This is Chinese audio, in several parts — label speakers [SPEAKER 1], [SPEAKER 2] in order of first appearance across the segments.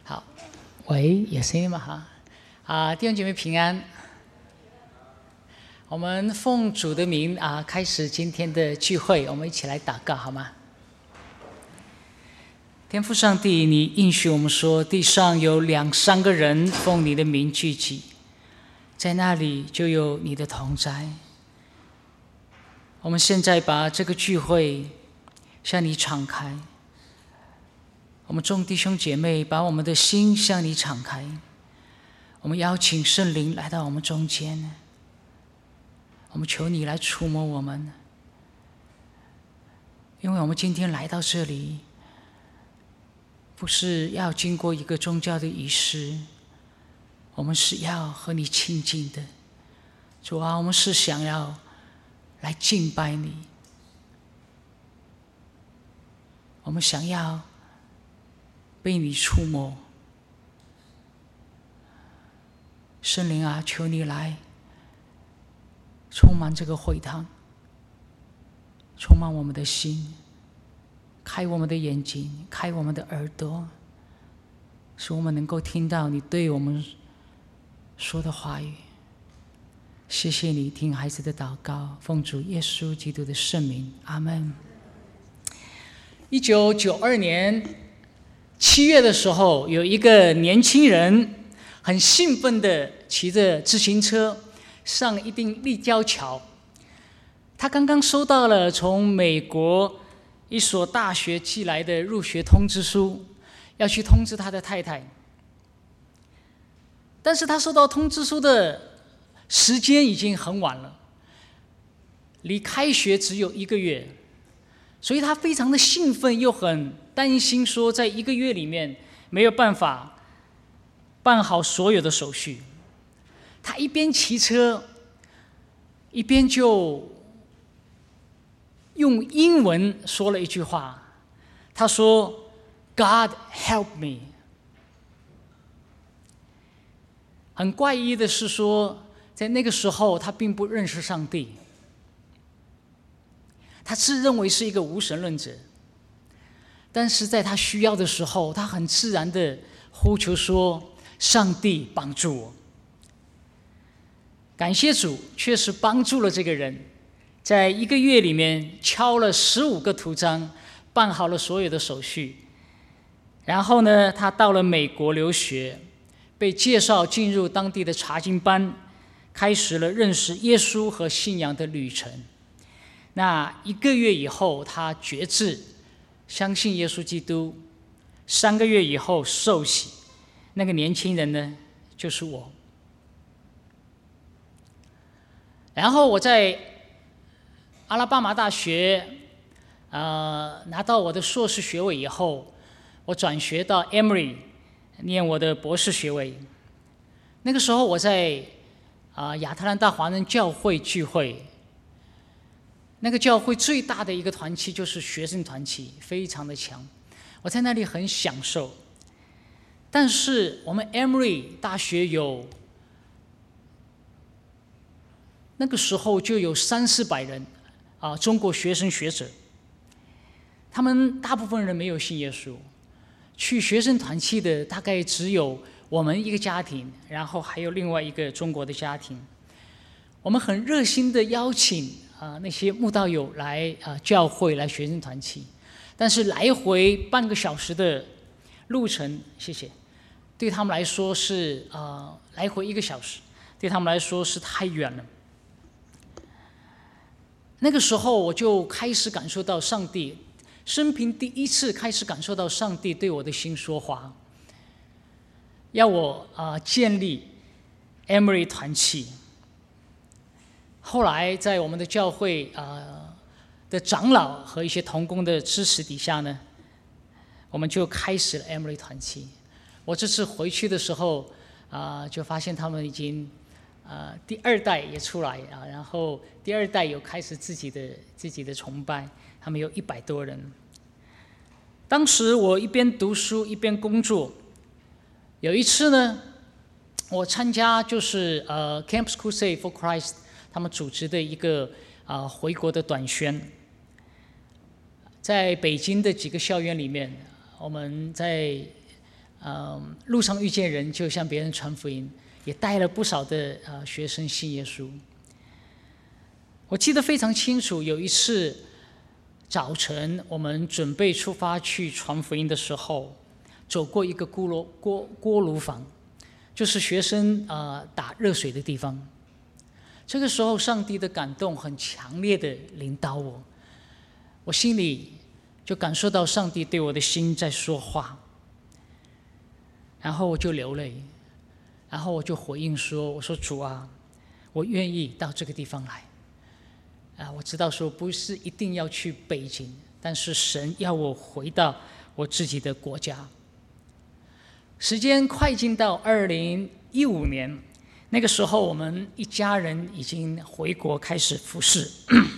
[SPEAKER 1] 好，喂，有声音吗？哈，弟兄姐妹平安。我们奉主的名开始今天的聚会，我们一起来祷告好吗？天父上帝，你应许我们说，地上有2、3个人奉你的名聚集，在那里就有你的同在。我们现在把这个聚会向你敞开，我们众弟兄姐妹把我们的心向你敞开，我们邀请圣灵来到我们中间，我们求你来触摸我们，因为我们今天来到这里，不是要经过一个宗教的仪式，我们是要和你亲近的。主啊，我们是想要来敬拜你，我们想要被你触摸。圣灵啊，求你来充满这个会堂，充满我们的心，开我们的眼睛，开我们的耳朵，使我们能够听到你对我们说的话语。谢谢你听孩子的祷告，奉主耶稣基督的圣名，阿们。1992年7月的时候，有一个年轻人很兴奋地骑着自行车上一定立交桥。他刚刚收到了从美国一所大学寄来的入学通知书，要去通知他的太太。但是他收到通知书的时间已经很晚了，离开学只有1个月，所以他非常的兴奋，又很担心说在1个月里面没有办法办好所有的手续。他一边骑车，一边就用英文说了一句话，他说 God help me。 很怪异的是说，在那个时候他并不认识上帝，他自认为是一个无神论者，但是在他需要的时候，他很自然的呼求说，上帝帮助我。感谢主，确实帮助了这个人，在1个月里面敲了15个图章，办好了所有的手续。然后呢，他到了美国留学，被介绍进入当地的查经班，开始了认识耶稣和信仰的旅程。那1个月以后，他决志相信耶稣基督。3个月以后受洗，那个年轻人呢，就是我。然后我在阿拉巴马大学拿到我的硕士学位以后，我转学到 Emory 念我的博士学位。那个时候我在亚特兰大华人教会聚会，那个教会最大的一个团契就是学生团契，非常的强，我在那里很享受。但是我们 Emory 大学那个时候就有300-400人中国学生学者，他们大部分人没有信耶稣，去学生团契的大概只有我们一个家庭，然后还有另外一个中国的家庭。我们很热心的邀请那些慕道友来教会来学生团契，但是来回半个小时的路程，谢谢，对他们来说是来回1个小时，对他们来说是太远了。那个时候我就开始感受到上帝，生平第1次开始感受到上帝对我的心说话，要我建立 Emory 团契。后来在我们的教会的长老和一些同工的支持底下呢，我们就开始了 Emory 团契。我这次回去的时候就发现他们已经第2代也出来然后第2代有开始自己的崇拜，他们有100多人。当时我一边读书一边工作，有一次呢，我参加就是Campus Crusade for Christ 他们组织的一个回国的短宣，在北京的几个校园里面，我们在路上遇见人就向别人传福音，也带了不少的学生信耶稣。我记得非常清楚，有一次早晨我们准备出发去传福音的时候，走过一个锅炉房，就是学生打热水的地方。这个时候上帝的感动很强烈的领导我，我心里就感受到上帝对我的心在说话，然后我就流泪，然后我就回应说，我说主啊，我愿意到这个地方来。我知道说不是一定要去北京，但是神要我回到我自己的国家。时间快进到2015年，那个时候我们一家人已经回国开始服侍。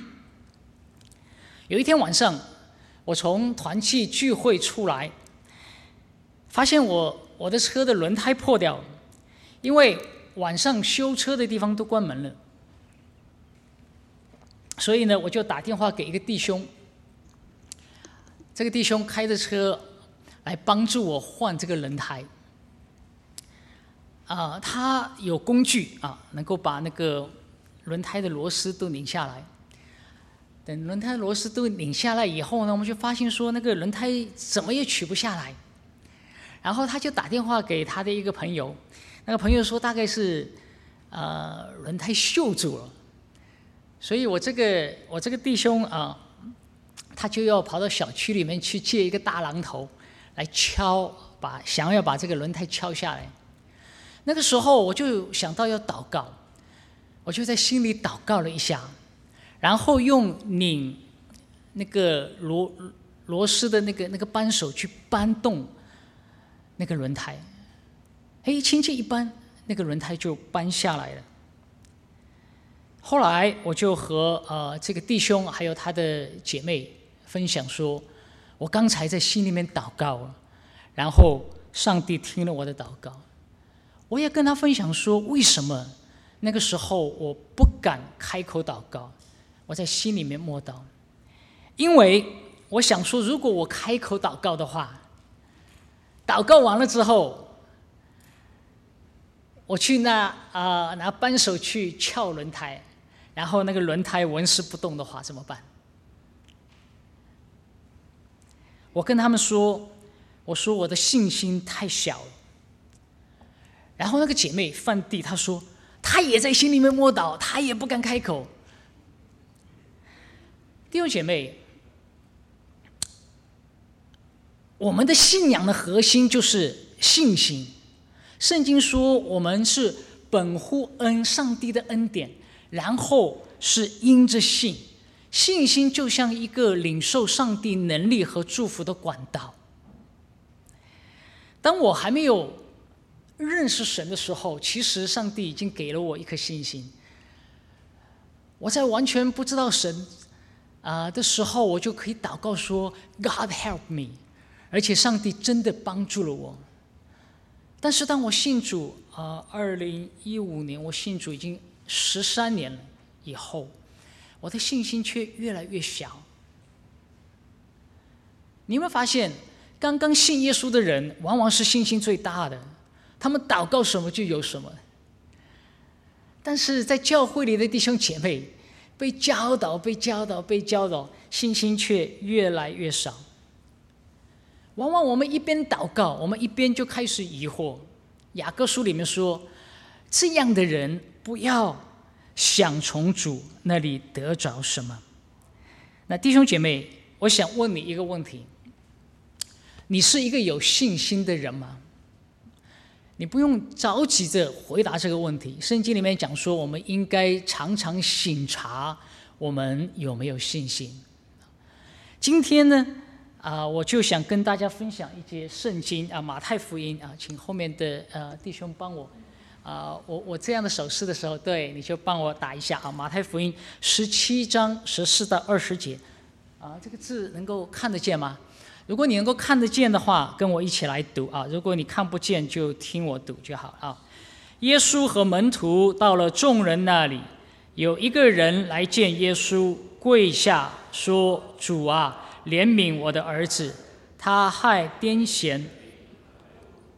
[SPEAKER 1] 有一天晚上，我从团契聚会出来，发现我的车的轮胎破掉了，因为晚上修车的地方都关门了。所以呢，我就打电话给一个弟兄，这个弟兄开着车来帮助我换这个轮胎。他有工具能够把那个轮胎的螺丝都拧下来。等轮胎螺丝都拧下来以后呢，我们就发现说那个轮胎怎么也取不下来。然后他就打电话给他的一个朋友，那个朋友说大概是轮胎锈住了。所以我这个弟兄他就要跑到小区里面去借一个大榔头来敲，想要把这个轮胎敲下来。那个时候我就想到要祷告，我就在心里祷告了一下，然后用拧那个螺丝的那个扳手去扳动那个轮胎，轻轻一扳，那个轮胎就扳下来了。后来我就和这个弟兄还有他的姐妹分享说，我刚才在心里面祷告了，然后上帝听了我的祷告。我也跟他分享说，为什么那个时候我不敢开口祷告，我在心里面默祷，因为我想说，如果我开口祷告的话，祷告完了之后，我去拿扳手去撬轮胎，然后那个轮胎纹丝不动的话怎么办？我跟他们说，我说我的信心太小了。然后那个姐妹范蒂她说，她也在心里面默祷，她也不敢开口。弟兄姐妹，我们的信仰的核心就是信心。圣经说我们是本乎上帝的恩典，然后是因着信。信心就像一个领受上帝能力和祝福的管道。当我还没有认识神的时候，其实上帝已经给了我一颗信心。我在完全不知道神的时候，我就可以祷告说 God help me， 而且上帝真的帮助了我。但是当我信主2015年我信主已经13年了以后，我的信心却越来越小。你有没有发现，刚刚信耶稣的人往往是信心最大的，他们祷告什么就有什么。但是在教会里的弟兄姐妹被教导，信心却越来越少。往往我们一边祷告，我们一边就开始疑惑。雅各书里面说，这样的人不要想从主那里得着什么。那弟兄姐妹，我想问你一个问题，你是一个有信心的人吗？你不用着急着回答这个问题。圣经里面讲说，我们应该常常省察我们有没有信心。今天呢我就想跟大家分享一节圣经马太福音请后面的弟兄帮我我这样的手势的时候，对，你就帮我打一下马太福音17章14到20节这个字能够看得见吗？如果你能够看得见的话，跟我一起来读如果你看不见，就听我读就好耶稣和门徒到了众人那里，有一个人来见耶稣，跪下说：“主啊，怜悯我的儿子，他害癫痫，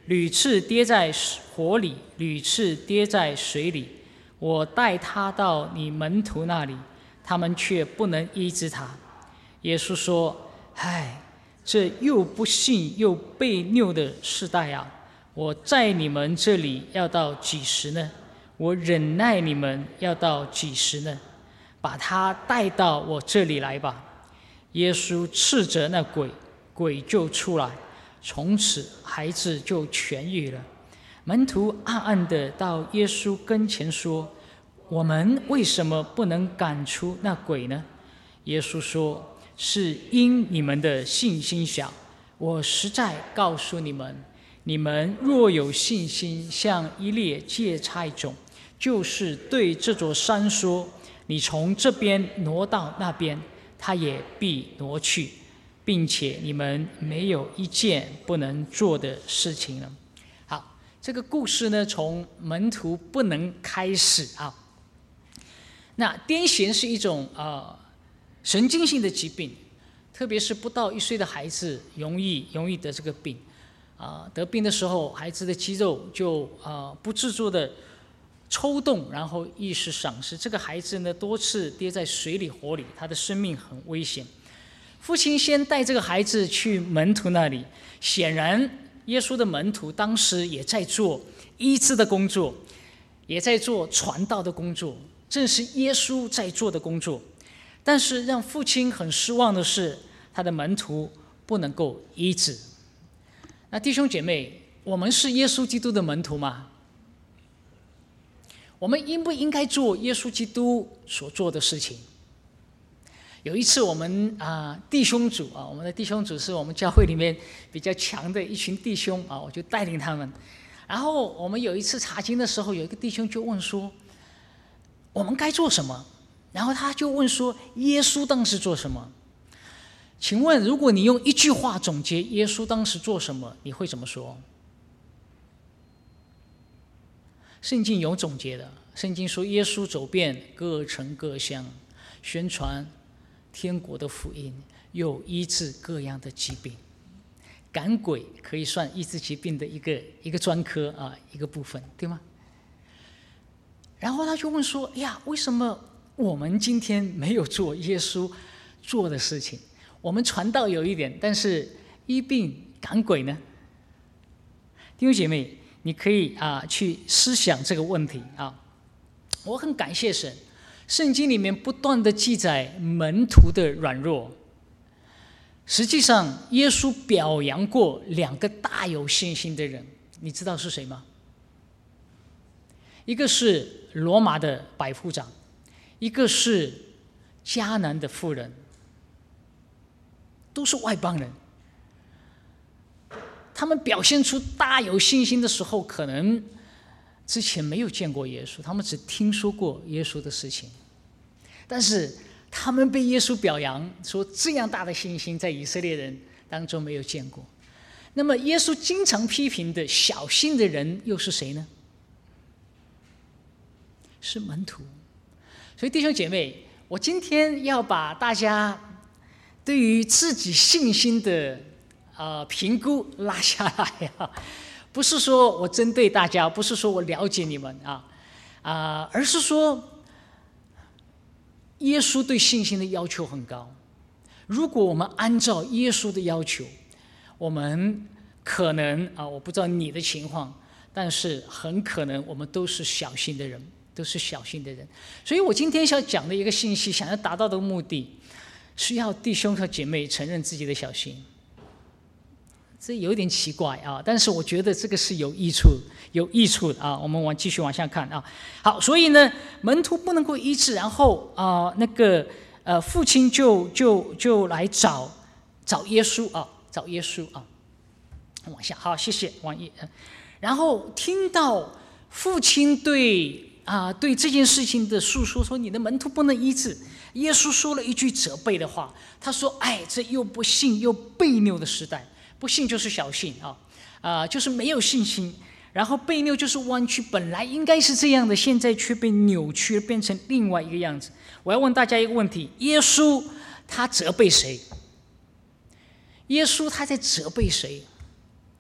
[SPEAKER 1] 屡次跌在火里，屡次跌在水里。我带他到你门徒那里，他们却不能医治他。耶稣说：唉，这又不信又悖逆的世代啊！我在你们这里要到几时呢？我忍耐你们要到几时呢？把他带到我这里来吧。耶稣斥责那鬼，鬼就出来，从此孩子就痊愈了。门徒暗暗地到耶稣跟前说：我们为什么不能赶出那鬼呢？耶稣说：是因你们的信心小。我实在告诉你们，你们若有信心，像一粒芥菜种，就是对这座山说：你从这边挪到那边，它也必挪去，并且你们没有一件不能做的事情了。好，这个故事呢，从门徒不能开始啊。那癫痫是一种神经性的疾病，特别是不到1岁的孩子容易得这个病。得病的时候，孩子的肌肉就不自主的抽动，然后意识丧失。这个孩子呢，多次跌在水里火里，他的生命很危险。父亲先带这个孩子去门徒那里，显然耶稣的门徒当时也在做医治的工作，也在做传道的工作，正是耶稣在做的工作。但是让父亲很失望的是，他的门徒不能够医治。那弟兄姐妹，我们是耶稣基督的门徒吗？我们应不应该做耶稣基督所做的事情？有一次我们弟兄组我们的弟兄组是我们教会里面比较强的一群弟兄我就带领他们。然后我们有一次查经的时候，有一个弟兄就问说，我们该做什么？然后他就问说，耶稣当时做什么？请问，如果你用一句话总结耶稣当时做什么，你会怎么说？圣经有总结的，圣经说耶稣走遍各城各乡，宣传天国的福音，又医治各样的疾病。赶鬼可以算医治疾病的一个专科一个部分，对吗？然后他就问说，呀，为什么我们今天没有做耶稣做的事情？我们传道有一点，但是医病赶鬼呢？弟兄姐妹，你可以去思想这个问题我很感谢神，圣经里面不断的记载门徒的软弱。实际上，耶稣表扬过2个大有信心的人，你知道是谁吗？一个是罗马的百夫长，一个是迦南的妇人，都是外邦人。他们表现出大有信心的时候，可能之前没有见过耶稣，他们只听说过耶稣的事情，但是他们被耶稣表扬说，这样大的信心在以色列人当中没有见过。那么耶稣经常批评的小心的人又是谁呢？是门徒。所以弟兄姐妹，我今天要把大家对于自己信心的评估拉下来不是说我针对大家，不是说我了解你们而是说耶稣对信心的要求很高。如果我们按照耶稣的要求，我们可能我不知道你的情况，但是很可能我们都是小心的人，都是小心的人。所以我今天想讲的一个信息，想要达到的目的是要弟兄和姐妹承认自己的小心。这有点奇怪但是我觉得这个是有益处的我们继续往下看好，所以呢，门徒不能够医治，然后父亲就来找耶稣找耶稣往下好，谢谢王毅。然后听到父亲对这件事情的诉说，你的门徒不能医治。耶稣说了一句责备的话，他说：哎，这又不信又悖逆的时代。不信就是小信就是没有信心，然后悖逆就是弯曲，本来应该是这样的，现在却被扭曲变成另外一个样子。我要问大家一个问题，耶稣他责备谁？耶稣他在责备谁？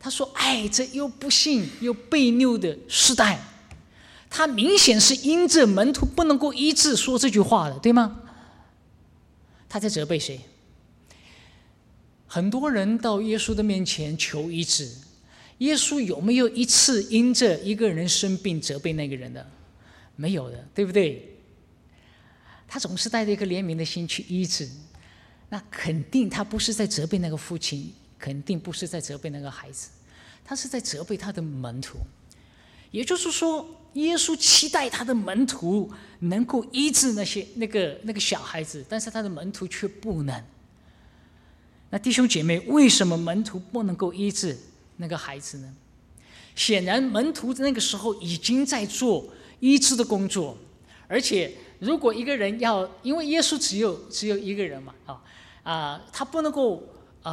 [SPEAKER 1] 他说：“哎，这又不幸又悖逆的世代。”他明显是因着门徒不能够医治说这句话的，对吗？他在责备谁？很多人到耶稣的面前求医治，耶稣有没有一次因着一个人生病责备那个人的？没有的，对不对？他总是带着一个怜悯的心去医治，那肯定他不是在责备那个父亲，肯定不是在责备那个孩子，他是在责备他的门徒。也就是说，耶稣期待他的门徒能够医治那个小孩子，但是他的门徒却不能。那弟兄姐妹，为什么门徒不能够医治那个孩子呢？显然门徒那个时候已经在做医治的工作，而且如果一个人要，因为耶稣只有一个人嘛，他不能够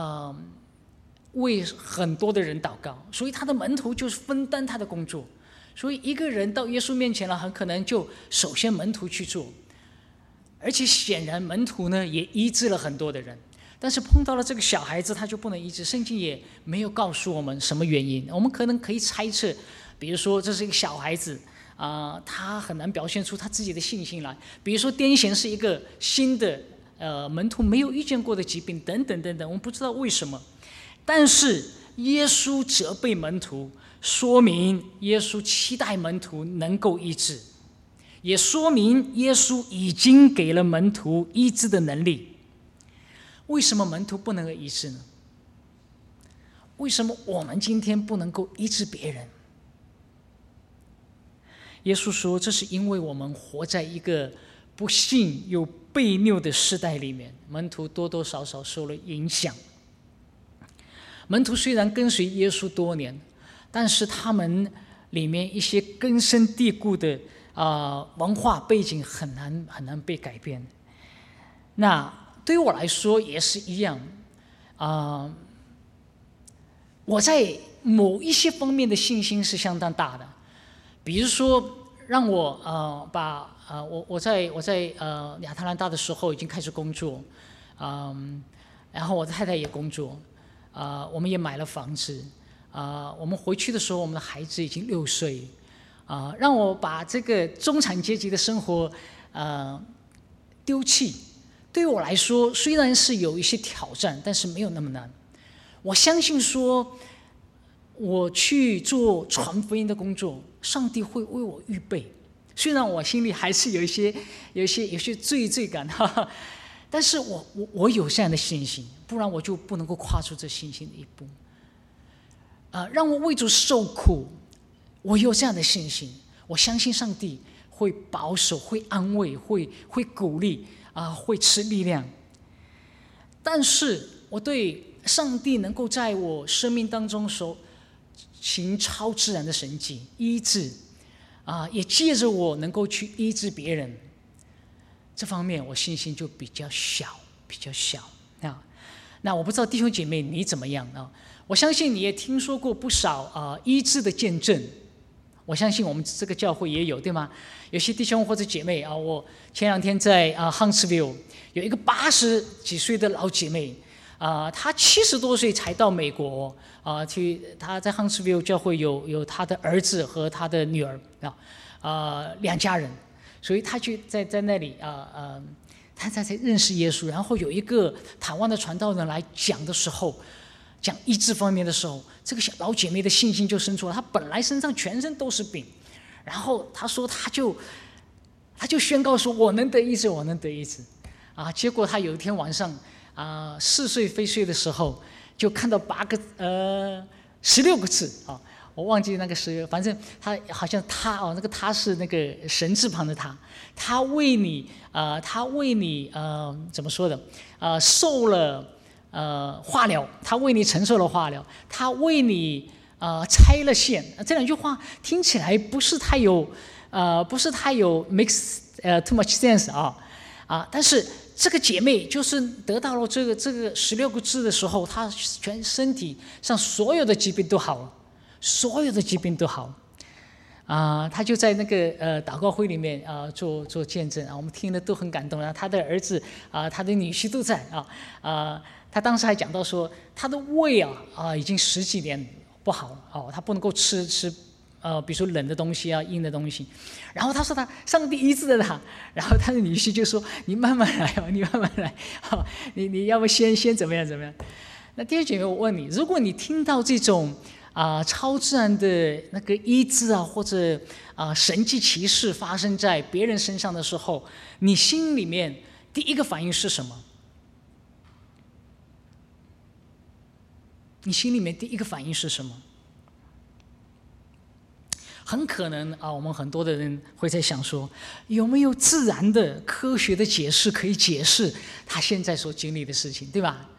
[SPEAKER 1] 为很多的人祷告，所以他的门徒就是分担他的工作。所以一个人到耶稣面前了，很可能就首先门徒去做，而且显然门徒呢也医治了很多的人，但是碰到了这个小孩子他就不能医治，圣经也没有告诉我们什么原因，我们可能可以猜测，比如说这是一个小孩子他很难表现出他自己的信心来，比如说癫痫是一个新的门徒没有遇见过的疾病等等等等，我们不知道为什么，但是耶稣责备门徒，说明耶稣期待门徒能够医治，也说明耶稣已经给了门徒医治的能力。为什么门徒不能够医治呢？为什么我们今天不能够医治别人？耶稣说，这是因为我们活在一个不幸又悖逆的世代里面，门徒多多少少受了影响。门徒虽然跟随耶稣多年，但是他们里面一些根深蒂固的文化背景很难被改变。那对于我来说也是一样，我在某一些方面的信心是相当大的，比如说让我我在亚特兰大的时候已经开始工作，然后我的太太也工作，我们也买了房子。我们回去的时候，我们的孩子已经6岁，让我把这个中产阶级的生活丢弃，对于我来说虽然是有一些挑战，但是没有那么难。我相信说，我去做传福音的工作，上帝会为我预备。虽然我心里还是有一些罪感，但是我有这样的信心，不然我就不能够跨出这信心的一步。让我为主受苦，我有这样的信心，我相信上帝会保守，会安慰，会鼓励，会赐力量。但是我对上帝能够在我生命当中行超自然的神迹医治，也借着我能够去医治别人，这方面我信心就比较小。那我不知道弟兄姐妹你怎么样啊？我相信你也听说过不少医治的见证，我相信我们这个教会也有，对吗？有些弟兄或者姐妹我前2天在Huntsville 有一个80几岁的老姐妹，她70多岁才到美国她在 Huntsville 教会有她的儿子和她的女儿2家人，所以她就在那里他才认识耶稣，然后有一个台湾的传道人来讲的时候，讲医治方面的时候，这个小老姐妹的信心就生出来。她本来身上全身都是病，然后她说她就宣告说我能得医治，我能得医治结果她有一天晚上4岁飞睡的时候，就看到16个字我忘记那个16，反正他好像那个他是那个神字旁的他为你怎么说的受了化疗，他为你承受了化疗，他为你拆了线。这2句话听起来不是太有 makes too much sense 但是这个姐妹就是得到了这个16个字的时候，她全身体上所有的疾病都好了。所有的疾病都好他就在那个祷告会里面做见证我们听了都很感动他的儿子他的女婿都在他当时还讲到说他的胃已经10几年不好哦，他不能够吃比如说冷的东西啊，硬的东西。然后他说上帝医治了他，然后他的女婿就说：“你慢慢来哦，你慢慢来，哦，你要不先怎么样怎么样？”那弟兄姐妹，我问你，如果你听到这种超自然的那个医治啊，或者神迹奇事发生在别人身上的时候，你心里面第一个反应是什么？你心里面第一个反应是什么？很可能我们很多的人会在想说，有没有自然的科学的解释可以解释他现在所经历的事情，对吧？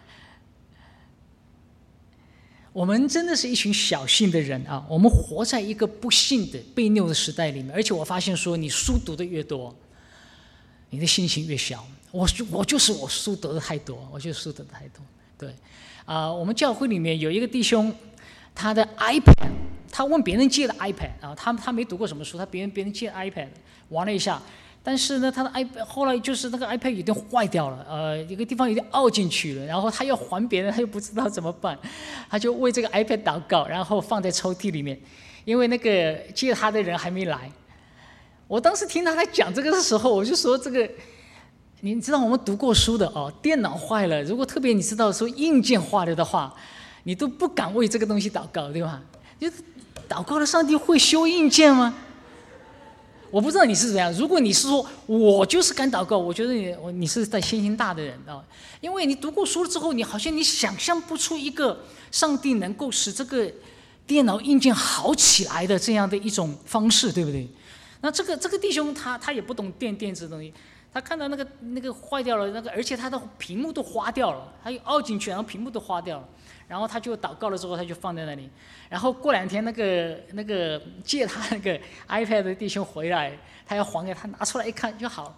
[SPEAKER 1] 我们真的是一群小信的人啊！我们活在一个不信的悖谬的时代里面，而且我发现说，你书读的越多，你的信心越小。我书读的太多，对，我们教会里面有一个弟兄，他的 iPad， 他问别人借的 iPad 啊，他没读过什么书，他别人借 iPad 玩了一下。但是呢，他的 iPad 后来就是那个 iPad 有点坏掉了，一个地方有点凹进去了，然后他要还别人，他又不知道怎么办，他就为这个 iPad 祷告，然后放在抽屉里面，因为那个借他的人还没来。我当时听他讲这个的时候，我就说这个，你知道我们读过书的哦，电脑坏了，如果特别你知道说硬件坏了的话，你都不敢为这个东西祷告，对吧？就祷告了，上帝会修硬件吗？我不知道你是怎么样。如果你是说我就是敢祷告，我觉得你是在信心大的人啊，因为你读过书了之后，你好像你想象不出一个上帝能够使这个电脑硬件好起来的这样的一种方式，对不对？那这个弟兄他也不懂电子的东西，他看到那个坏掉了，而且他的屏幕都花掉了，他又凹进去，然后屏幕都花掉了。然后他就祷告了之后，他就放在那里。然后过2天，那个借他那个 iPad 的弟兄回来，他要还给他，拿出来一看就好了。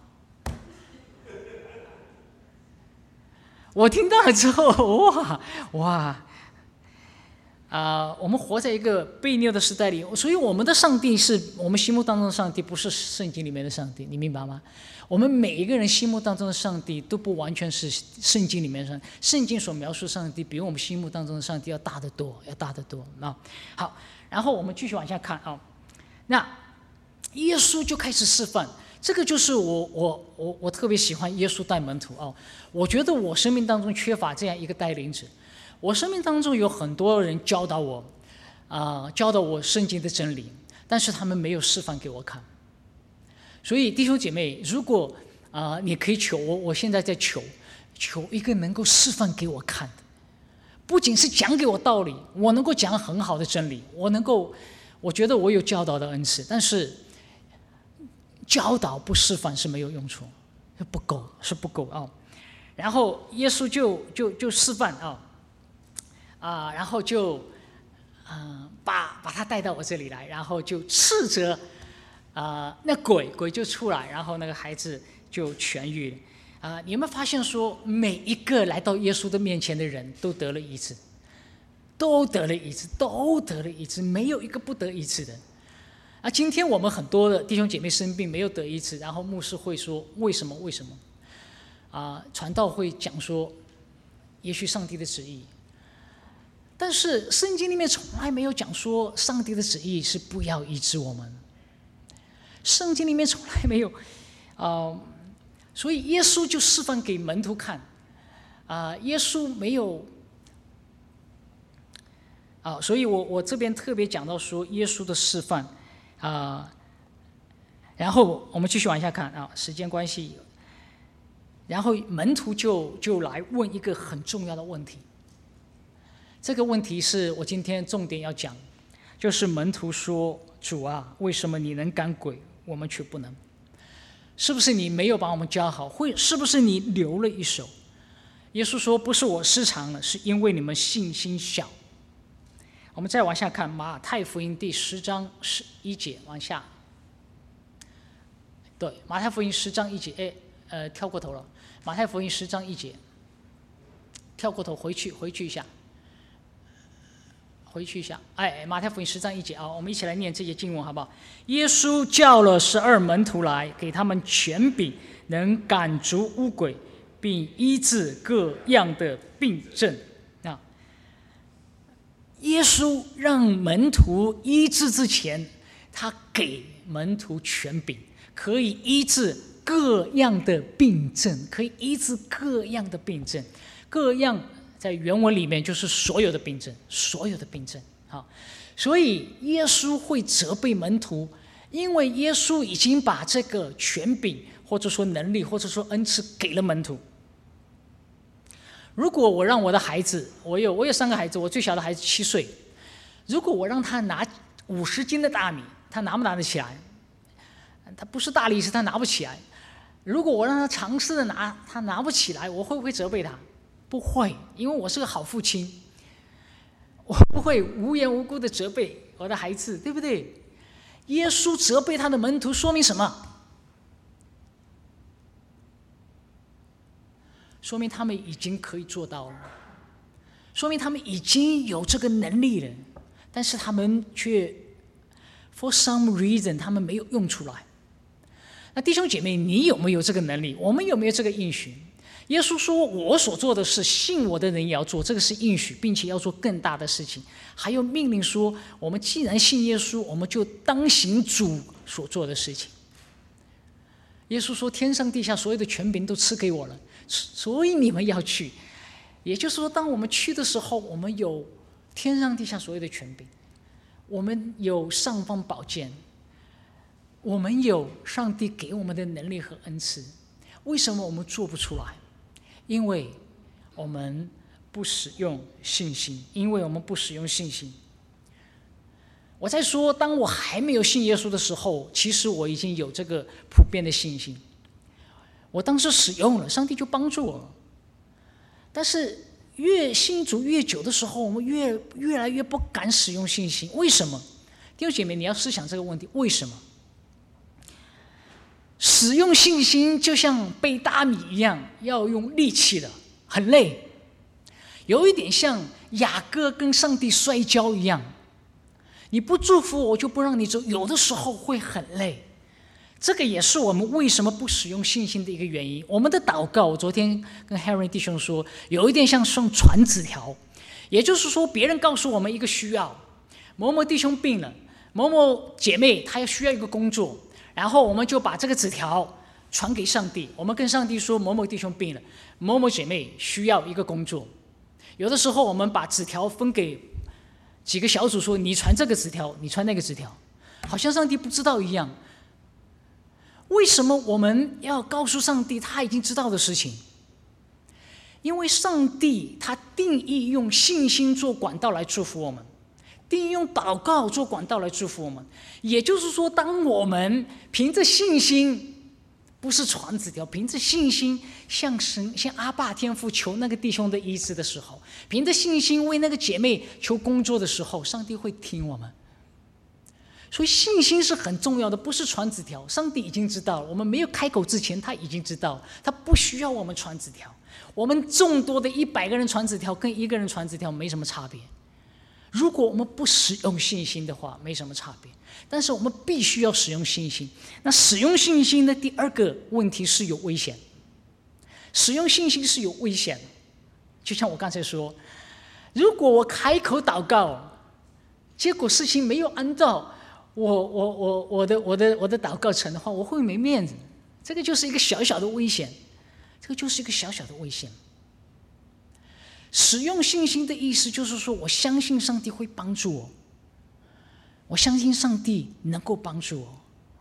[SPEAKER 1] 我听到了之后，哇！我们活在一个悖谬的时代里，所以我们的上帝是我们心目当中的上帝，不是圣经里面的上帝，你明白吗？我们每一个人心目当中的上帝都不完全是圣经里面的上帝，圣经所描述上帝比我们心目当中的上帝要大得多，好，然后我们继续往下看啊。那耶稣就开始示范，这个就是我特别喜欢耶稣带门徒啊。我觉得我生命当中缺乏这样一个带领者。我生命当中有很多人教导我，教导我圣经的真理，但是他们没有示范给我看。所以弟兄姐妹，如果你可以求我现在在求一个能够示范给我看的，不仅是讲给我道理，我能够讲很好的真理，我觉得我有教导的恩赐，但是教导不示范是没有用处，是不够啊。然后耶稣就示范然后就把他带到我这里来，然后就斥责那鬼就出来，然后那个孩子就痊愈了。你有没有发现说，每一个来到耶稣的面前的人都得了医治，都得了医治，没有一个不得医治的。今天我们很多的弟兄姐妹生病没有得医治，然后牧师会说为什么？传道会讲说，也许上帝的旨意。但是圣经里面从来没有讲说上帝的旨意是不要医治我们，圣经里面从来没有，所以耶稣就示范给门徒看，耶稣没有，所以我这边特别讲到说耶稣的示范，然后我们继续往下看时间关系，然后门徒就来问一个很重要的问题。这个问题是我今天重点要讲，就是门徒说：“主啊，为什么你能赶鬼，我们却不能？是不是你没有把我们教好？是不是你留了一手？”耶稣说：“不是我失常了，是因为你们信心小。”我们再往下看马太福音第10章1节，往下。对，马太福音10章1节，跳过头了。马太福音10章1节，跳过头，回去一下。马太福音10章1节我们一起来念这些经文好不好？耶稣叫了12门徒来，给他们权柄，能赶逐污鬼，并医治各样的病症。 耶稣让门徒医治之前，他给门徒权柄，可以医治各样的病症，可以医治各样的病症，各样在原文里面就是所有的病症，所有的病症。好，所以耶稣会责备门徒，因为耶稣已经把这个权柄，或者说能力，或者说恩赐给了门徒。如果我让我的孩子，我有3个孩子，我最小的孩子7岁，如果我让他拿50斤的大米，他拿不拿得起来？他不是大力士，他拿不起来。如果我让他尝试的拿，他拿不起来，我会不会责备他？不会，因为我是个好父亲，我不会无缘无故的责备我的孩子，对不对？耶稣责备他的门徒，说明什么？说明他们已经可以做到了，说明他们已经有这个能力了，但是他们却 for some reason 他们没有用出来。那弟兄姐妹，你有没有这个能力？我们有没有这个应许？耶稣说，我所做的事，信我的人也要做，这个是应许，并且要做更大的事情。还有命令说，我们既然信耶稣，我们就当行主所做的事情。耶稣说，天上地下所有的权柄都赐给我了，所以你们要去。也就是说，当我们去的时候，我们有天上地下所有的权柄，我们有尚方宝剑，我们有上帝给我们的能力和恩赐。为什么我们做不出来？因为我们不使用信心，我在说，当我还没有信耶稣的时候，其实我已经有这个普遍的信心。我当时使用了，上帝就帮助我了。但是越信主越久的时候，我们越来越不敢使用信心。为什么？弟兄姐妹，你要思想这个问题：为什么？使用信心就像背大米一样，要用力气的，很累，有一点像雅各跟上帝摔跤一样。你不祝福我，就不让你走，有的时候会很累。这个也是我们为什么不使用信心的一个原因。我们的祷告，我昨天跟 Harry 弟兄说，有一点像传纸条，也就是说，别人告诉我们一个需要，某某弟兄病了，某某姐妹她需要一个工作，然后我们就把这个纸条传给上帝，我们跟上帝说，某某弟兄病了，某某姐妹需要一个工作。有的时候我们把纸条分给几个小组，说你传这个纸条，你传那个纸条，好像上帝不知道一样。为什么我们要告诉上帝他已经知道的事情？因为上帝他定义用信心做管道来祝福我们，定义用祷告做管道来祝福我们。也就是说，当我们凭着信心，不是传纸条，凭着信心向神、向阿爸天父求那个弟兄的医治的时候，凭着信心为那个姐妹求工作的时候，上帝会听我们。所以信心是很重要的，不是传纸条。上帝已经知道，我们没有开口之前，他已经知道，他不需要我们传纸条。我们众多的100个人传纸条，跟1个人传纸条没什么差别。如果我们不使用信心的话，没什么差别。但是我们必须要使用信心。那使用信心的第二个问题是有危险。使用信心是有危险的，就像我刚才说，如果我开口祷告，结果事情没有按照我的祷告成的话，我会没面子。这个就是一个小小的危险，使用信心的意思就是说，我相信上帝会帮助我，我相信上帝能够帮助我，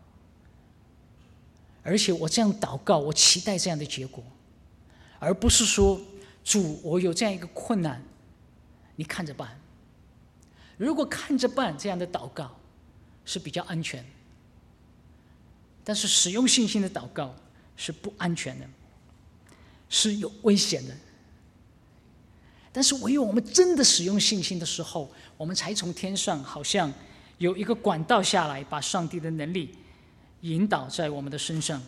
[SPEAKER 1] 而且我这样祷告，我期待这样的结果，而不是说，主，我有这样一个困难，你看着办。如果看着办这样的祷告是比较安全，但是使用信心的祷告是不安全的，是有危险的。但是唯有我们真的使用信心的时候，我们才从天上好像有一个管道下来，把上帝的能力引导在我们的身上。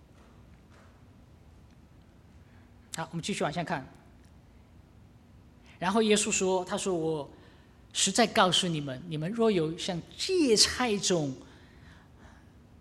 [SPEAKER 1] 好，我们继续往下看。然后耶稣说，他说，我实在告诉你们，你们若有像芥菜种，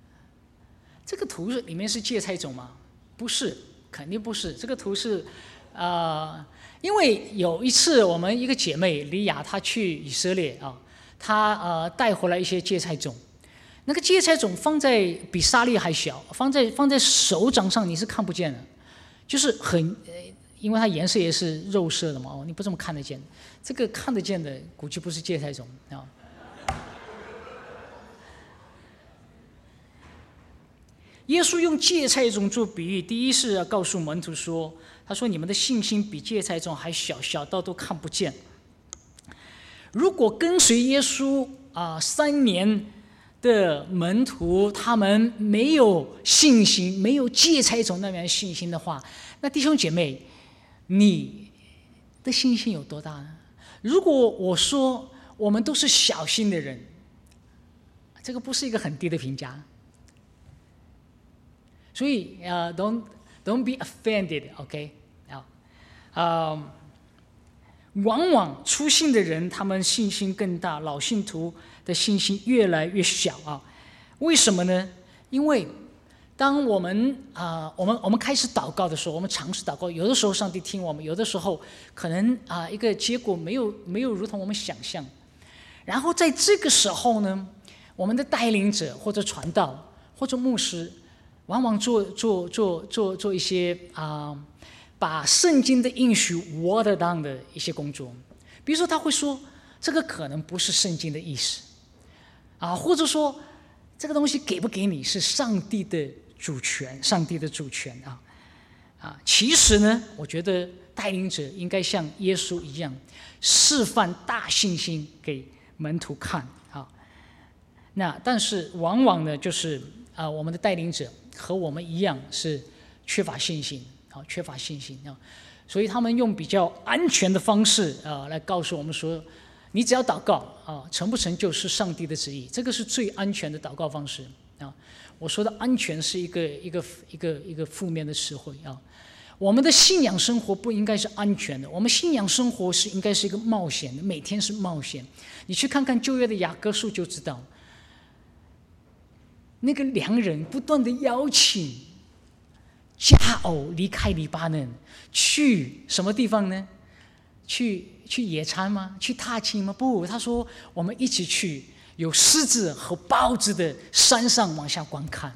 [SPEAKER 1] 这个图里面是芥菜种吗？不是，肯定不是。这个图是因为有一次我们一个姐妹李雅，她去以色列啊，她带回来一些芥菜种，那个芥菜种放在比沙粒还小，放在手掌上你是看不见的，就是因为它颜色也是肉色的嘛，你不这么看得见，这个看得见的估计不是芥菜种啊。耶稣用芥菜种做比喻，第一是要告诉门徒说，他说你们的信心比芥菜种还小，小到都看不见。如果跟随耶稣3年的门徒，他们没有信心，没有芥菜种那样的信心的话，那弟兄姐妹，你的信心有多大呢？如果我说我们都是小心的人，这个不是一个很低的评价。所以don't be offended，OK？ 往往初信的人，他们信心更大，老信徒的信心越来越小啊。为什么呢？因为当我们开始祷告的时候，我们尝试祷告，有的时候上帝听我们，有的时候可能一个结果没有如同我们想象。然后在这个时候呢，我们的带领者或者传道或者牧师，往往做一些把圣经的应许 water down 的一些工作。比如说他会说这个可能不是圣经的意思或者说这个东西给不给你是上帝的主权，上帝的主权其实呢，我觉得带领者应该像耶稣一样，示范大信心给门徒看但是往往呢，就是我们的带领者和我们一样是缺乏信心所以他们用比较安全的方式来告诉我们说，你只要祷告成不成就是上帝的旨意，这个是最安全的祷告方式我说的安全是一个负面的词汇我们的信仰生活不应该是安全的，我们信仰生活应该是一个冒险的，每天是冒险。你去看看旧约的雅各书就知道，那个良人不断的邀请佳偶离开黎巴嫩，去什么地方呢？去野餐吗？去踏青吗？不，他说我们一起去有狮子和豹子的山上往下观看。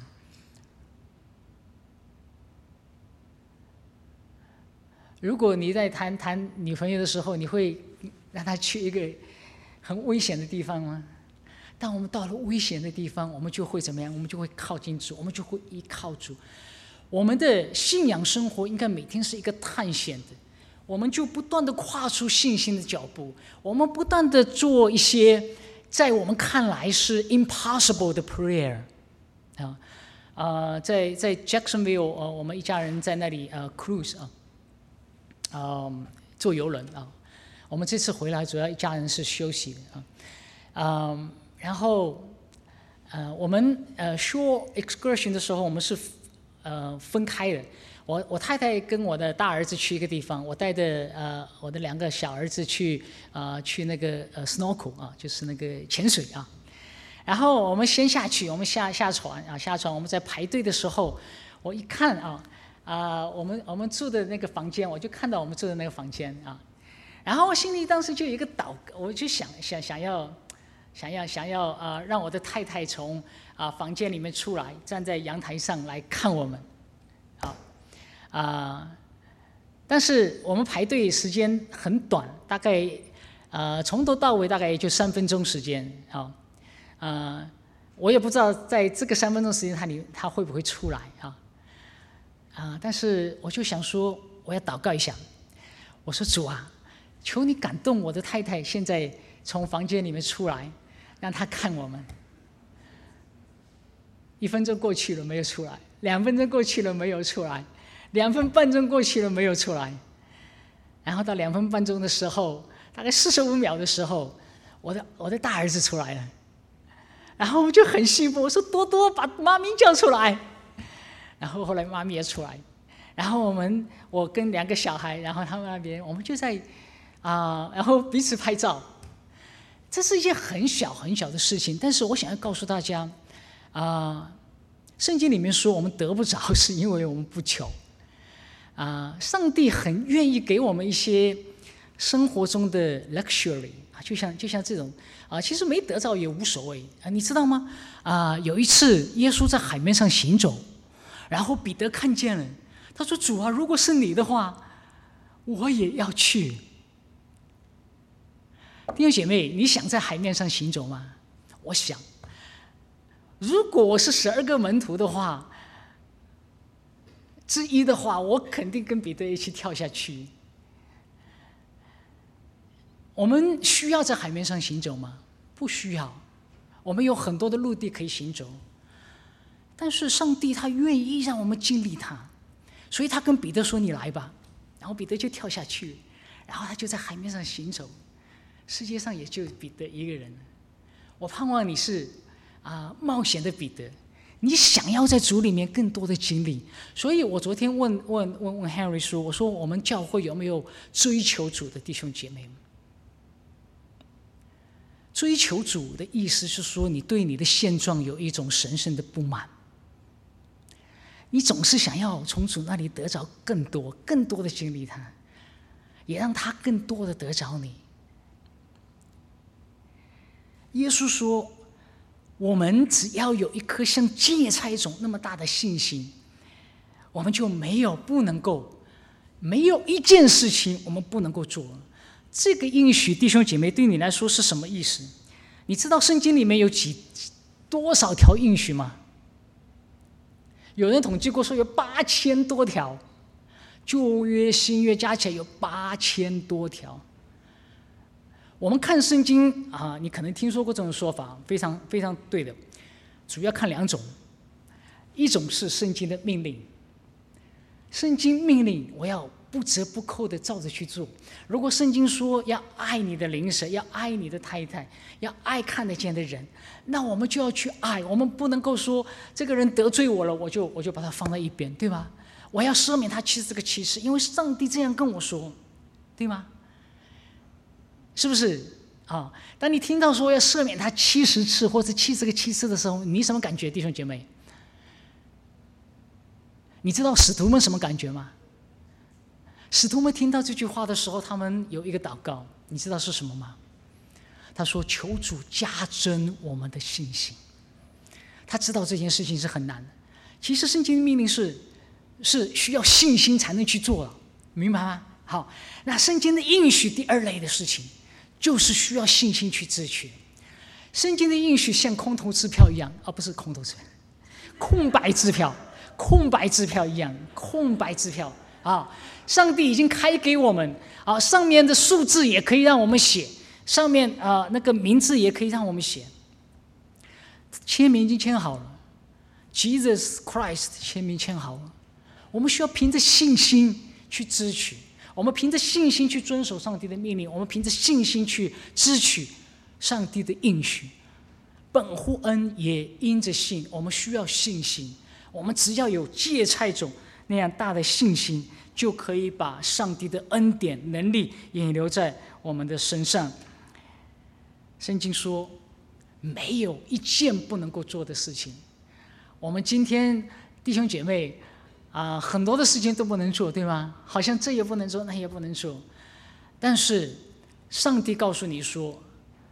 [SPEAKER 1] 如果你在谈女朋友的时候，你会让她去一个很危险的地方吗？当我们到了危险的地方，我们就会怎么样？我们就会靠近主，我们就会依靠主。我们的信仰生活应该每天是一个探险的，我们就不断的跨出信心的脚步，我们不断的做一些在我们看来是 impossible 的 prayer 在 Jacksonville 我们一家人在那里cruise 坐游轮我们这次回来主要一家人是休息的然后我们shore excursion 的时候，我们是分开的。我太太跟我的大儿子去一个地方，我带着我的2个小儿子去那个snorkel 就是那个潜水然后我们先下去，我们下船下船，我们在排队的时候，我一看我们住的那个房间，我就看到我们住的那个房间然后我心里当时就有一个我就想要让我的太太从房间里面出来，站在阳台上来看我们但是我们排队时间很短，大概从头到尾大概也就3分钟时间我也不知道在这个3分钟时间他会不会出来但是我就想说我要祷告一下，我说主求你感动我的太太现在从房间里面出来，让他看我们。1分钟过去了没有出来，2分钟过去了没有出来，2分半钟过去了没有出来，然后到2分半钟的时候，大概45秒的时候，我的大儿子出来了，然后我就很兴奋，我说多多把妈咪叫出来，然后后来妈咪也出来，然后我跟2个小孩，然后他们那边我们就在然后彼此拍照。这是一件很小很小的事情，但是我想要告诉大家圣经里面说我们得不着是因为我们不求上帝很愿意给我们一些生活中的 luxury 就像这种其实没得着也无所谓你知道吗？有一次耶稣在海面上行走，然后彼得看见了，他说：“主啊，如果是你的话，我也要去。”弟兄姐妹，你想在海面上行走吗？我想，如果我是12个门徒的话之一的话，我肯定跟彼得一起跳下去。我们需要在海面上行走吗？不需要，我们有很多的陆地可以行走。但是上帝他愿意让我们经历他，所以他跟彼得说：“你来吧。”然后彼得就跳下去，然后他就在海面上行走。世界上也就彼得一个人。我盼望你是冒险的彼得，你想要在主里面更多的经历。所以我昨天问 Henry 说：“我说我们教会有没有追求主的弟兄姐妹？”追求主的意思是说，你对你的现状有一种神圣的不满，你总是想要从主那里得着更多的经历他，也让他更多的得着你。耶稣说，我们只要有一颗像芥菜种那么大的信心，我们就没有一件事情我们不能够做。这个应许，弟兄姐妹，对你来说是什么意思？你知道圣经里面有多少条应许吗？有人统计过说有8000多条，旧约新约加起来有8000多条。我们看圣经你可能听说过这种说法，非常非常对的。主要看2种，一种是圣经的命令，圣经命令我要不折不扣的照着去做。如果圣经说要爱你的邻舍，要爱你的太太，要爱看得见的人，那我们就要去爱。我们不能够说这个人得罪我了，我就把他放在一边，对吧？我要赦免他70个7次，因为上帝这样跟我说，对吗？是不是当你听到说要赦免他70次或者70个7次的时候，你什么感觉，弟兄姐妹？你知道使徒们什么感觉吗？使徒们听到这句话的时候，他们有一个祷告，你知道是什么吗？他说：“求主加增我们的信心。”他知道这件事情是很难的。其实圣经的命令是需要信心才能去做的，明白吗？好，那圣经的应许第2类的事情，就是需要信心去支取。圣经的应许像空头支票一样，不是空头支票，空白支票一样，空白支票上帝已经开给我们上面的数字也可以让我们写，上面那个名字也可以让我们写，签名已经签好了 ，Jesus Christ 签名签好了，我们需要凭着信心去支取，我们凭着信心去遵守上帝的命令，我们凭着信心去支取上帝的应许。本乎恩，也因着信，我们需要信心。我们只要有芥菜种那样大的信心，就可以把上帝的恩典能力引流在我们的身上。圣经说，没有一件不能够做的事情。我们今天弟兄姐妹很多的事情都不能做，对吗？好像这也不能做，那也不能做。但是上帝告诉你说，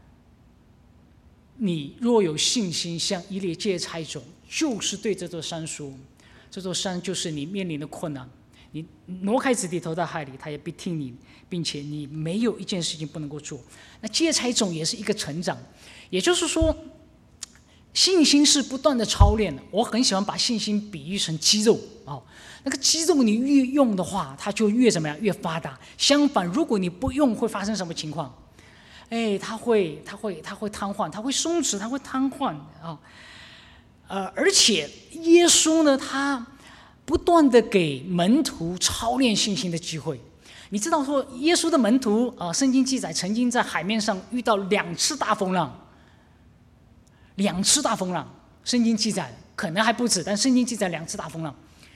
[SPEAKER 1] 你若有信心，像一粒芥菜种，就是对这座山说，这座山就是你面临的困难，你挪开子弟投到海里，他也必听你，并且你没有一件事情不能够做。那芥菜种也是一个成长，也就是说，信心是不断的操练的。我很喜欢把信心比喻成肌肉那个肌肉你越用的话，它就越怎么样，越发达。相反，如果你不用，会发生什么情况？它会瘫痪，它会松弛，它会瘫痪而且耶稣呢，他不断的给门徒操练信心的机会。你知道说，耶稣的门徒圣经记载曾经在海面上遇到2次大风浪，2次大风浪，圣经记载可能还不止，但圣经记载2次大风浪。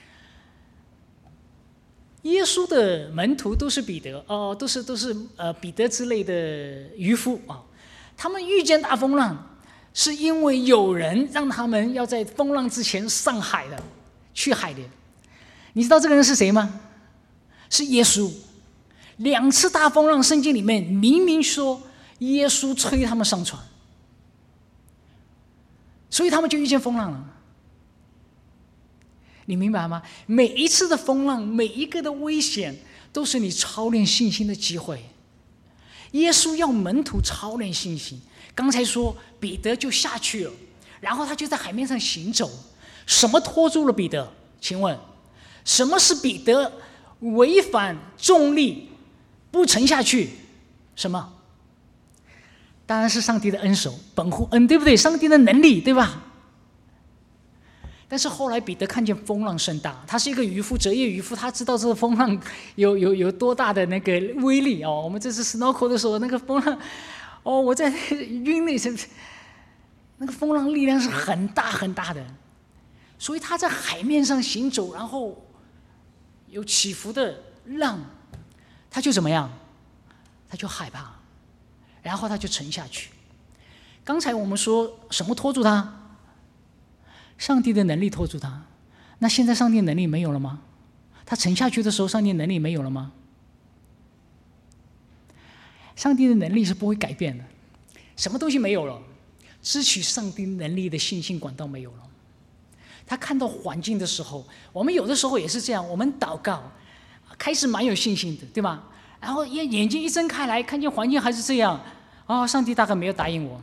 [SPEAKER 1] 耶稣的门徒都是彼得都是彼得之类的渔夫他们遇见大风浪，是因为有人让他们要在风浪之前上海的，去海的。你知道这个人是谁吗？ 是耶稣。2次大风浪，圣经里面明明说耶稣催他们上船，所以他们就遇见风浪了。你明白吗？每一次的风浪，每一个的危险，都是你操练信心的机会。耶稣要门徒操练信心。刚才说彼得就下去了，然后他就在海面上行走。什么拖住了彼得？请问，什么是彼得违反重力不沉下去？什么？当然是上帝的恩手，本乎恩，对不对？上帝的能力，对吧？但是后来彼得看见风浪甚大，他是一个渔夫，职业渔夫，他知道这个风浪有多大的那个威力哦。我们这次 snorkel 的时候，那个风浪，哦，我在晕那时，那个风浪力量是很大很大的，所以他在海面上行走，然后有起伏的浪，他就怎么样？他就害怕，然后他就沉下去。刚才我们说什么拖住他？上帝的能力拖住他。那现在上帝的能力没有了吗？他沉下去的时候，上帝的能力没有了吗？上帝的能力是不会改变的。什么东西没有了？支取上帝能力的信心管道没有了。他看到环境的时候，我们有的时候也是这样，我们祷告开始蛮有信心的，对吧？然后眼睛一睁开来，看见环境还是这样，上帝大概没有答应我，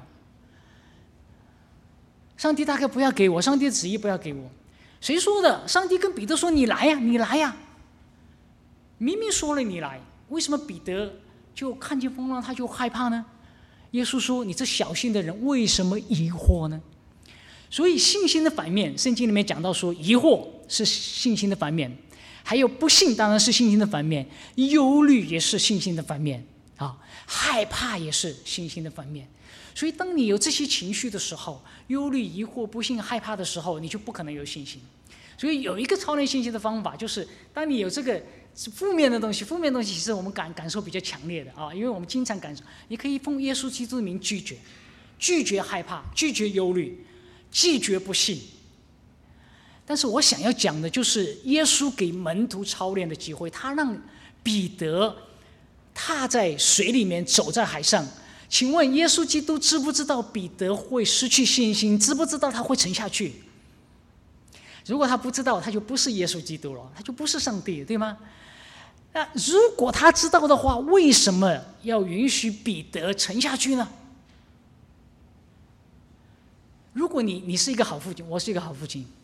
[SPEAKER 1] 上帝大概不要给我，上帝的旨意不要给我。谁说的？上帝跟彼得说：“你来呀，你来呀。”明明说了你来，为什么彼得就看见风浪他就害怕呢？耶稣说：“你这小信的人，为什么疑惑呢？”所以信心的反面，圣经里面讲到说，疑惑是信心的反面，还有不信当然是信心的反面，忧虑也是信心的反面啊，害怕也是信心的反面。所以当你有这些情绪的时候，忧虑、疑惑、不信、害怕的时候，你就不可能有信心。所以有一个操练信心的方法，就是当你有这个负面的东西其实我们感受比较强烈的啊，因为我们经常感受，你可以奉耶稣基督的名拒绝害怕，拒绝忧虑，拒绝不信。但是我想要讲的就是耶稣给门徒操练的机会，他让彼得踏在水里面，走在海上。请问耶稣基督知不知道彼得会失去信心？知不知道他会沉下去？如果他不知道，他就不是耶稣基督了，他就不是上帝，对吗？那如果他知道的话，为什么要允许彼得沉下去呢？如果你是一个好父亲，我是一个好父亲，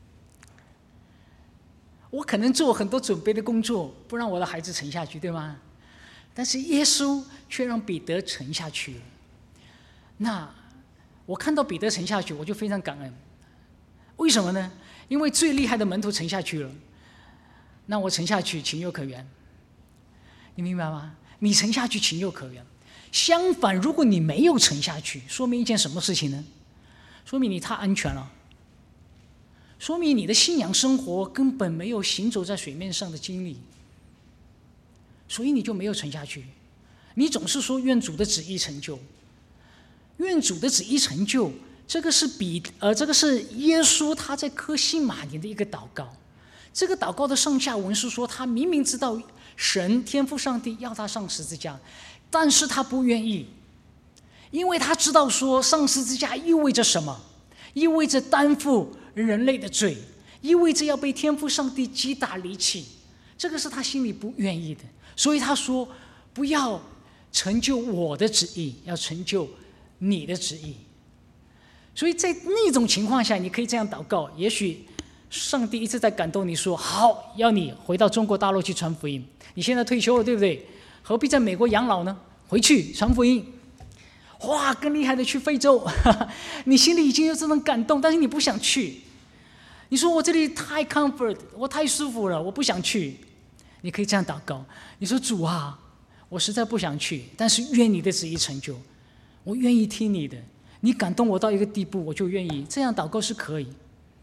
[SPEAKER 1] 我可能做很多准备的工作，不让我的孩子沉下去，对吗？但是耶稣却让彼得沉下去了。那我看到彼得沉下去，我就非常感恩。为什么呢？因为最厉害的门徒沉下去了，那我沉下去情有可原。你明白吗？你沉下去情有可原。相反，如果你没有沉下去，说明一件什么事情呢？说明你太安全了，说明你的信仰生活根本没有行走在水面上的经历，所以你就没有沉下去。你总是说愿主的旨意成就，愿主的旨意成就，这个是耶稣他在客西马尼的一个祷告。这个祷告的上下文是说，他明明知道神天父上帝要他上十字架，但是他不愿意，因为他知道说上十字架意味着什么，意味着担负人类的罪，意味着要被天父上帝击打离弃，这个是他心里不愿意的。所以他说，不要成就我的旨意，要成就你的旨意。所以在那种情况下，你可以这样祷告，也许上帝一直在感动你说，好，要你回到中国大陆去传福音。你现在退休了，对不对？何必在美国养老呢？回去传福音。哇，更厉害的去非洲，你心里已经有这种感动，但是你不想去。你说我这里太 comfort， 我太舒服了，我不想去。你可以这样祷告，你说主啊，我实在不想去，但是愿你的旨意成就，我愿意听你的，你感动我到一个地步，我就愿意。这样祷告是可以，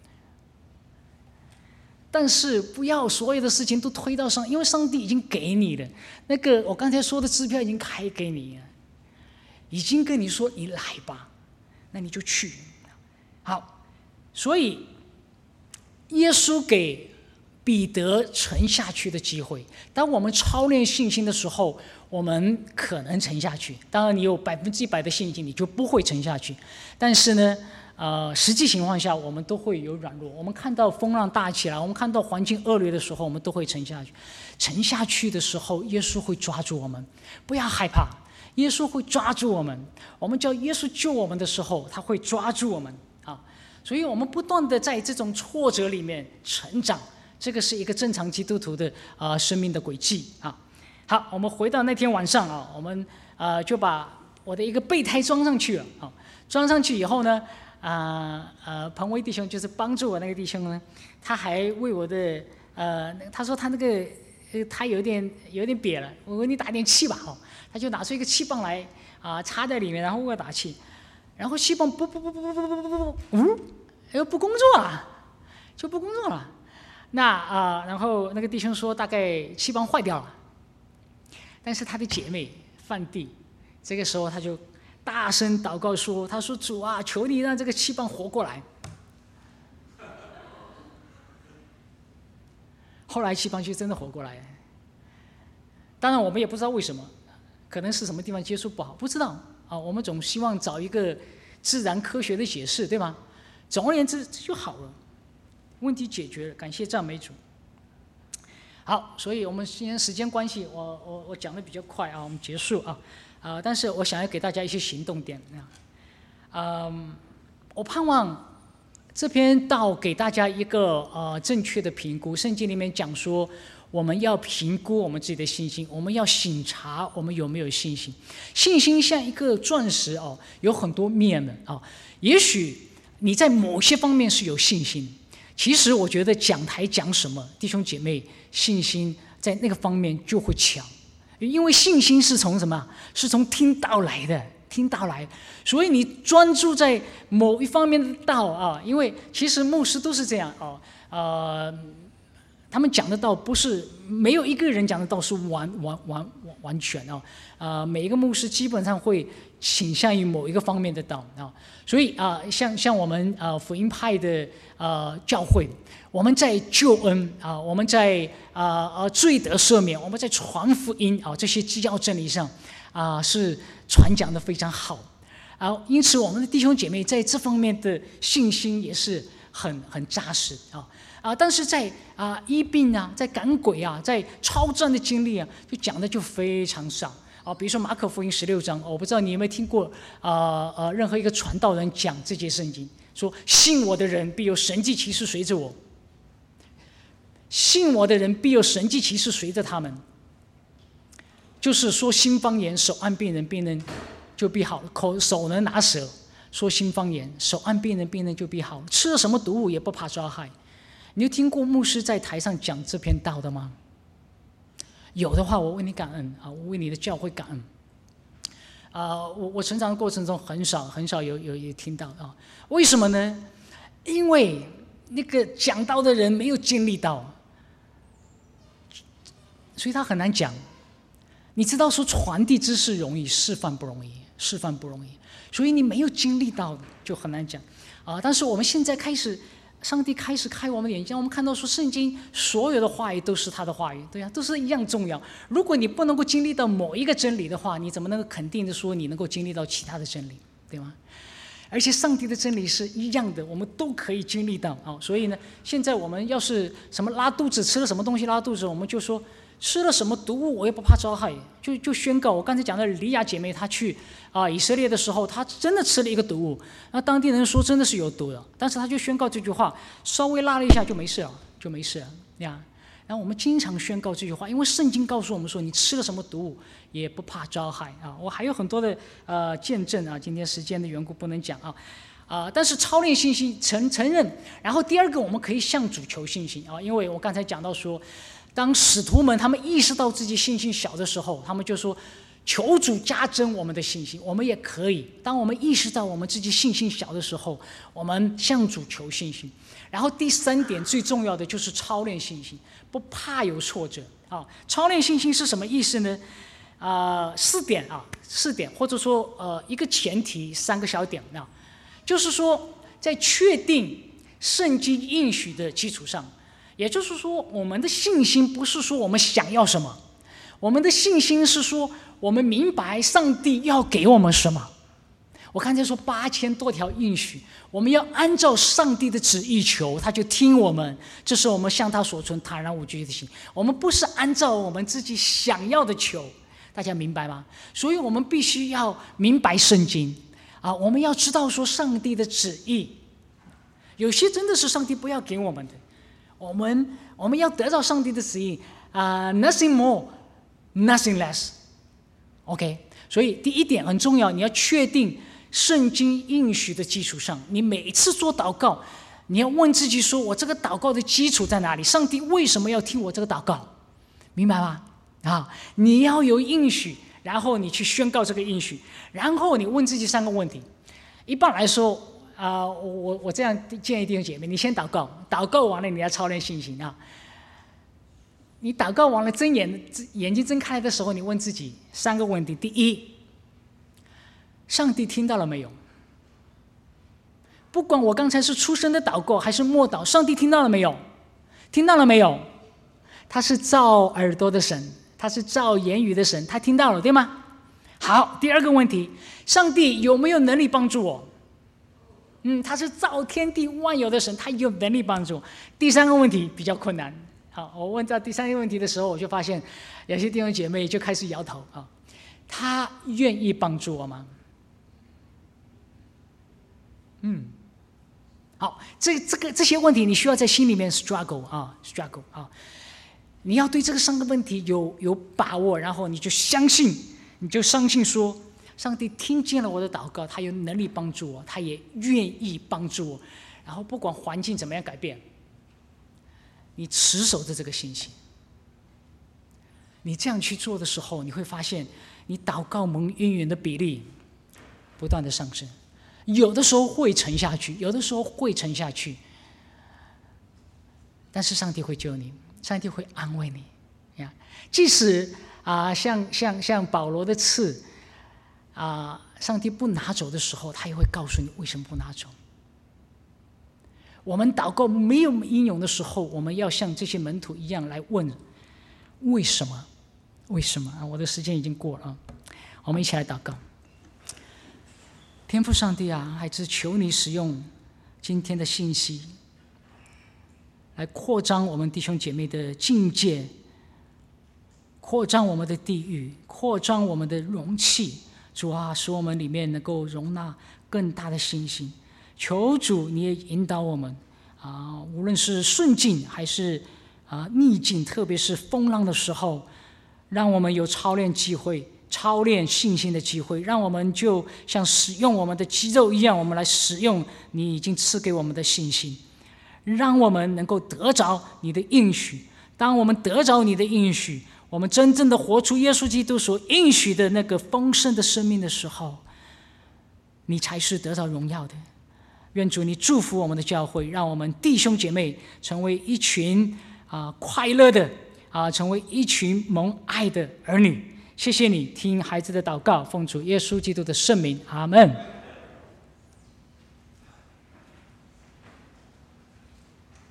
[SPEAKER 1] 但是不要所有的事情都推到上，因为上帝已经给你了，那个我刚才说的支票已经开给你了，已经跟你说你来吧，那你就去。好，所以耶稣给彼得沉下去的机会。当我们操练信心的时候，我们可能沉下去。当然，你有100%的信心，你就不会沉下去。但是呢，实际情况下，我们都会有软弱。我们看到风浪大起来，我们看到环境恶劣的时候，我们都会沉下去。沉下去的时候，耶稣会抓住我们，不要害怕，耶稣会抓住我们。我们叫耶稣救我们的时候，他会抓住我们啊。所以我们不断的在这种挫折里面成长，这个是一个正常基督徒的生命的轨迹啊。好，我们回到那天晚上啊，我们就把我的一个备胎装上去了啊。装上去以后呢，彭威弟兄就是帮助我那个弟兄呢，他还为我的他说他那个他有点瘪了，我说你打点气吧哦，他就拿出一个气棒来插在里面，然后为我打气，然后气棒不工作了，就不工作了。那然后那个弟兄说大概气棒坏掉了，但是他的姐妹范蒂这个时候他就大声祷告说，他说主啊，求你让这个气棒活过来。后来气棒就真的活过来了。当然我们也不知道为什么，可能是什么地方接触不好，不知道啊。我们总希望找一个自然科学的解释，对吗？总而言之，这就好了，问题解决了，感谢赞美主。好，所以我们今天时间关系，我讲的比较快啊，我们结束啊。但是我想要给大家一些行动点我盼望这篇道给大家一个正确的评估。圣经里面讲说，我们要评估我们自己的信心，我们要省察我们有没有信心。信心像一个钻石哦，有很多面的啊。也许你在某些方面是有信心，其实我觉得讲台讲什么，弟兄姐妹，信心在那个方面就会强。因为信心是从什么？是从听道来的，听道来。所以你专注在某一方面的道啊，因为其实牧师都是这样他们讲的道不是没有一个人讲的道是完全每一个牧师基本上会倾向于某一个方面的道啊。所以像我们福音派的教会，我们在救恩我们在罪得赦免，我们在传福音这些基要真理上是传讲的非常好因此我们的弟兄姐妹在这方面的信心也是很扎实但是在医病在赶鬼在超战的经历就讲的就非常少比如说马可福音16章我不知道你有没有听过任何一个传道人讲这节圣经，说信我的人必有神迹奇事随着我，信我的人必有神迹奇事随着他们，就是说新方言，手按病人，病人就必好了；手能拿蛇，说新方言，手按病人，病人就必好了；吃了什么毒物也不怕抓害。你有听过牧师在台上讲这篇道的吗？有的话，我为你感恩我为你的教会感恩我成长的过程中很少有听到为什么呢？因为那个讲道的人没有经历到，所以他很难讲。你知道说传递知识容易，示范不容易，所以你没有经历到就很难讲但是我们现在上帝开始开我们的眼睛，我们看到说圣经所有的话语都是他的话语，对都是一样重要。如果你不能够经历到某一个真理的话，你怎么能够肯定的说你能够经历到其他的真理，对吗？而且上帝的真理是一样的，我们都可以经历到所以呢，现在我们要是什么拉肚子，吃了什么东西拉肚子，我们就说吃了什么毒物我也不怕遭害，就宣告。我刚才讲的李雅姐妹她去以色列的时候，她真的吃了一个毒物，那当地人说真的是有毒的，但是她就宣告这句话，稍微拉了一下就没事了呀。然后我们经常宣告这句话，因为圣经告诉我们说你吃了什么毒物也不怕遭害我还有很多的见证今天时间的缘故不能讲但是操练信心承认。然后第二个，我们可以向主求信心因为我刚才讲到说，当使徒们他们意识到自己信心小的时候，他们就说求主加增我们的信心。我们也可以，当我们意识到我们自己信心小的时候，我们向主求信心。然后第三点最重要的就是操练信心，不怕有挫折操练信心是什么意思呢？4点或者说一个前提3个小点就是说在确定圣经应许的基础上， 也就是说，我们的信心不是说我们想要什么，我们的信心是说我们明白上帝要给我们什么。我刚才说8000多条应许，我们要按照上帝的旨意求，他就听我们，这是我们向他所存坦然无惧的心。我们不是按照我们自己想要的求，大家明白吗？所以我们必须要明白圣经啊，我们要知道说上帝的旨意，有些真的是上帝不要给我们的，我们要得到上帝的旨意nothing more, nothing less。 OK， 所以第一点很重要，你要确定圣经应许的基础上，你每次做祷告，你要问自己说，我这个祷告的基础在哪里？上帝为什么要听我这个祷告？明白吗？你要有应许，然后你去宣告这个应许，然后你问自己3个问题。一般来说我这样建议弟兄姐妹，你先祷告，祷告完了你要操练信心啊。你祷告完了，眼睛睁开来的时候，你问自己3个问题。第一，上帝听到了没有？不管我刚才是出声的祷告还是默祷，上帝听到了没有？听到了没有？他是造耳朵的神，他是造言语的神，他听到了，对吗？好，第2个问题，上帝有没有能力帮助我？他是造天地万有的神，他有能力帮助我。第3个问题比较困难。好，我问到第3个问题的时候，我就发现有些弟兄姐妹就开始摇头啊，他愿意帮助我吗？好，这些问题你需要在心里面 struggle 啊。你要对这个3个问题有把握，然后你就相信说，上帝听见了我的祷告，他有能力帮助我，他也愿意帮助我。然后不管环境怎么样改变，你持守着这个信心。你这样去做的时候，你会发现你祷告蒙应允的比例不断的上升。有的时候会沉下去，但是上帝会救你，上帝会安慰你呀。即使像保罗的刺上帝不拿走的时候，他也会告诉你为什么不拿走。我们祷告没有应允的时候，我们要像这些门徒一样来问为什么？我的时间已经过了我们一起来祷告。天父上帝孩子，求你使用今天的信息来扩张我们弟兄姐妹的境界，扩张我们的地域，扩张我们的容器。主使我们里面能够容纳更大的信心。求主你也引导我们无论是顺境还是逆境，特别是风浪的时候，让我们有操练机会，操练信心的机会，让我们就像使用我们的肌肉一样，我们来使用你已经赐给我们的信心，让我们能够得着你的应许。当我们得着你的应许，我们真正的活出耶稣基督所应许的那个丰盛的生命的时候，你才是得着荣耀的。愿主你祝福我们的教会，让我们弟兄姐妹成为一群快乐的成为一群蒙爱的儿女。谢谢你听孩子的祷告，奉主耶稣基督的圣名，阿们。